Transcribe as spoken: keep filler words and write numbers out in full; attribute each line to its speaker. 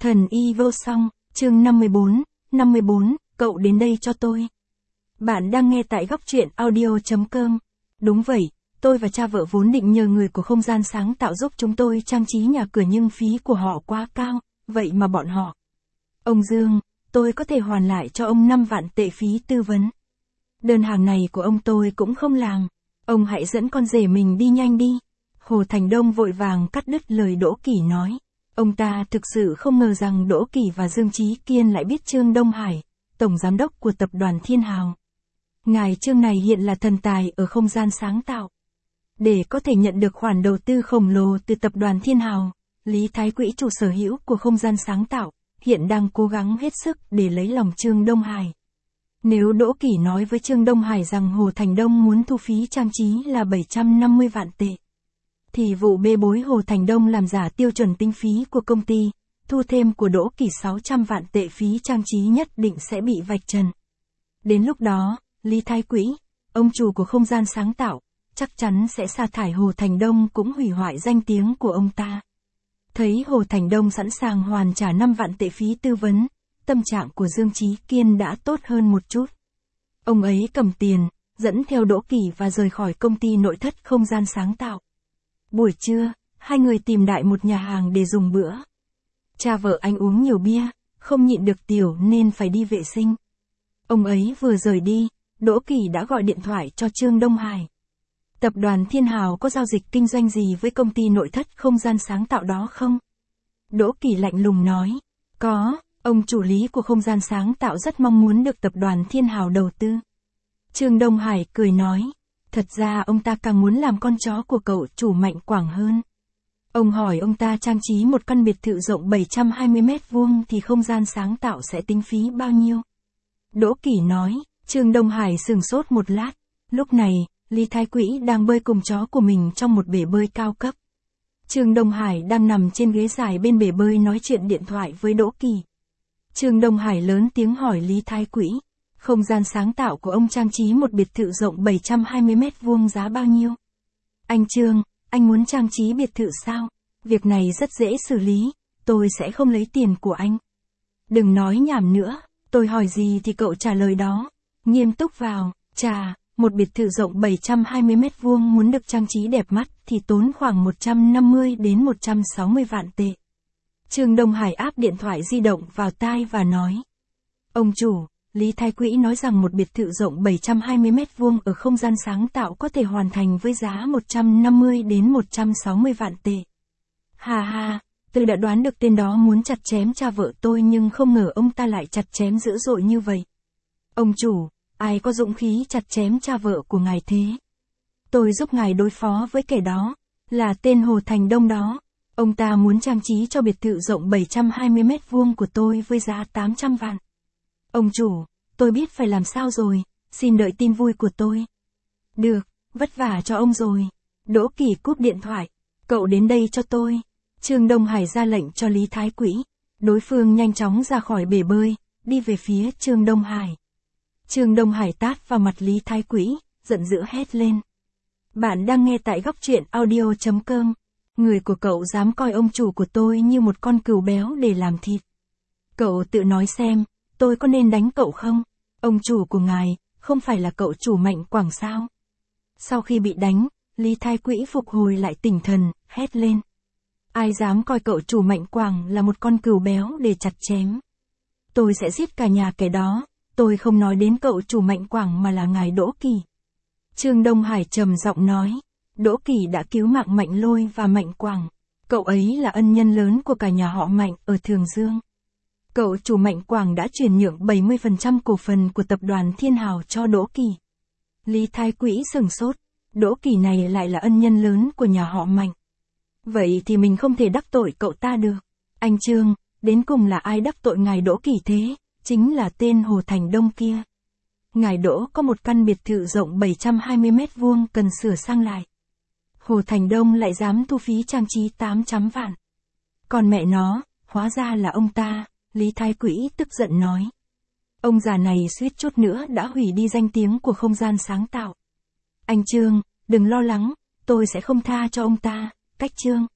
Speaker 1: Thần y vô song, chương năm mươi bốn, năm mươi bốn, cậu đến đây cho tôi. Bạn đang nghe tại góc truyện audio.com. Đúng vậy, tôi và cha vợ vốn định nhờ người của không gian sáng tạo giúp chúng tôi trang trí nhà cửa nhưng phí của họ quá cao, vậy mà bọn họ. Ông Dương, tôi có thể hoàn lại cho ông năm vạn tệ phí tư vấn. Đơn hàng này của ông tôi cũng không làm. Ông hãy dẫn con rể mình đi nhanh đi. Hồ Thành Đông vội vàng cắt đứt lời Đỗ Kỳ nói. Ông ta thực sự không ngờ rằng Đỗ Kỳ và Dương Chí Kiên lại biết Trương Đông Hải, tổng giám đốc của tập đoàn Thiên Hào. Ngài Trương này hiện là thần tài ở không gian sáng tạo. Để có thể nhận được khoản đầu tư khổng lồ từ tập đoàn Thiên Hào, Lý Thái Quỹ chủ sở hữu của không gian sáng tạo, hiện đang cố gắng hết sức để lấy lòng Trương Đông Hải. Nếu Đỗ Kỳ nói với Trương Đông Hải rằng Hồ Thành Đông muốn thu phí trang trí là bảy trăm năm mươi vạn tệ, thì vụ bê bối Hồ Thành Đông làm giả tiêu chuẩn tính phí của công ty, thu thêm của Đỗ Kỳ sáu trăm vạn tệ phí trang trí nhất định sẽ bị vạch trần. Đến lúc đó, Lý Thái Quỹ, ông chủ của không gian sáng tạo, chắc chắn sẽ sa thải Hồ Thành Đông cũng hủy hoại danh tiếng của ông ta. Thấy Hồ Thành Đông sẵn sàng hoàn trả năm vạn tệ phí tư vấn, tâm trạng của Dương Chí Kiên đã tốt hơn một chút. Ông ấy cầm tiền, dẫn theo Đỗ Kỳ và rời khỏi công ty nội thất không gian sáng tạo. Buổi trưa, hai người tìm đại một nhà hàng để dùng bữa. Cha vợ anh uống nhiều bia, không nhịn được tiểu nên phải đi vệ sinh. Ông ấy vừa rời đi, Đỗ Kỳ đã gọi điện thoại cho Trương Đông Hải. Tập đoàn Thiên Hào có giao dịch kinh doanh gì với công ty nội thất không gian sáng tạo đó không? Đỗ Kỳ lạnh lùng nói. Có, ông chủ lý của không gian sáng tạo rất mong muốn được tập đoàn Thiên Hào đầu tư. Trương Đông Hải cười nói. Thật ra ông ta càng muốn làm con chó của cậu chủ Mạnh Quảng hơn. Ông hỏi ông ta trang trí một căn biệt thự rộng bảy trăm hai mươi mét vuông thì không gian sáng tạo sẽ tính phí bao nhiêu? Đỗ Kỳ nói. Trương Đông Hải sửng sốt một lát. Lúc này, Lý Thái Quỹ đang bơi cùng chó của mình trong một bể bơi cao cấp. Trương Đông Hải đang nằm trên ghế dài bên bể bơi nói chuyện điện thoại với Đỗ Kỳ. Trương Đông Hải lớn tiếng hỏi Lý Thái Quỹ. Không gian sáng tạo của ông trang trí một biệt thự rộng bảy trăm hai mươi mét vuông giá bao nhiêu? Anh Trương, anh muốn trang trí biệt thự sao? Việc này rất dễ xử lý, tôi sẽ không lấy tiền của anh. Đừng nói nhảm nữa, tôi hỏi gì thì cậu trả lời đó. Nghiêm túc vào, chà, một biệt thự rộng bảy trăm hai mươi mét vuông muốn được trang trí đẹp mắt thì tốn khoảng một trăm năm mươi đến một trăm sáu mươi vạn tệ. Trương Đông Hải áp điện thoại di động vào tai và nói. Ông chủ, Lý Thái Quỹ nói rằng một biệt thự rộng bảy trăm hai mươi mét vuông ở không gian sáng tạo có thể hoàn thành với giá một trăm năm mươi đến một trăm sáu mươi vạn tệ. Hà hà, tôi đã đoán được tên đó muốn chặt chém cha vợ tôi nhưng không ngờ ông ta lại chặt chém dữ dội như vậy. Ông chủ, ai có dũng khí chặt chém cha vợ của ngài thế? Tôi giúp ngài đối phó với kẻ đó, là tên Hồ Thành Đông đó. Ông ta muốn trang trí cho biệt thự rộng bảy trăm hai mươi mét vuông của tôi với giá tám trăm vạn. Ông chủ, tôi biết phải làm sao rồi, xin đợi tin vui của tôi. Được, vất vả cho ông rồi. Đỗ Kỳ cúp điện thoại. Cậu đến đây cho tôi. Trương Đông Hải ra lệnh cho Lý Thái Quỹ. Đối phương nhanh chóng ra khỏi bể bơi, đi về phía Trương Đông Hải. Trương Đông Hải tát vào mặt Lý Thái Quỹ, giận dữ hét lên. Bạn đang nghe tại góc truyện audio.com. Người của cậu dám coi ông chủ của tôi như một con cừu béo để làm thịt. Cậu tự nói xem, tôi có nên đánh cậu không? Ông chủ của ngài, không phải là cậu chủ Mạnh Quảng sao? Sau khi bị đánh, Lý Thái Quỹ phục hồi lại tinh thần, hét lên. Ai dám coi cậu chủ Mạnh Quảng là một con cừu béo để chặt chém? Tôi sẽ giết cả nhà kẻ đó. Tôi không nói đến cậu chủ Mạnh Quảng mà là ngài Đỗ Kỳ. Trương Đông Hải trầm giọng nói. Đỗ Kỳ đã cứu mạng Mạnh Lôi và Mạnh Quảng. Cậu ấy là ân nhân lớn của cả nhà họ Mạnh ở Thường Dương. Cậu chủ Mạnh Quảng đã chuyển nhượng bảy mươi phần trăm cổ phần của tập đoàn Thiên Hào cho Đỗ Kỳ. Lý Thái Quỹ sửng sốt. Đỗ Kỳ này lại là ân nhân lớn của nhà họ Mạnh. Vậy thì mình không thể đắc tội cậu ta được. Anh Trương, đến cùng là ai đắc tội ngài Đỗ Kỳ thế? Chính là tên Hồ Thành Đông kia. Ngài Đỗ có một căn biệt thự rộng bảy trăm hai mươi mét vuông cần sửa sang lại. Hồ Thành Đông lại dám thu phí trang trí tám trăm vạn. Còn mẹ nó, hóa ra là ông ta, Lý Thái Quỹ tức giận nói. Ông già này suýt chút nữa đã hủy đi danh tiếng của không gian sáng tạo. Anh Trương, đừng lo lắng, tôi sẽ không tha cho ông ta, cách Trương.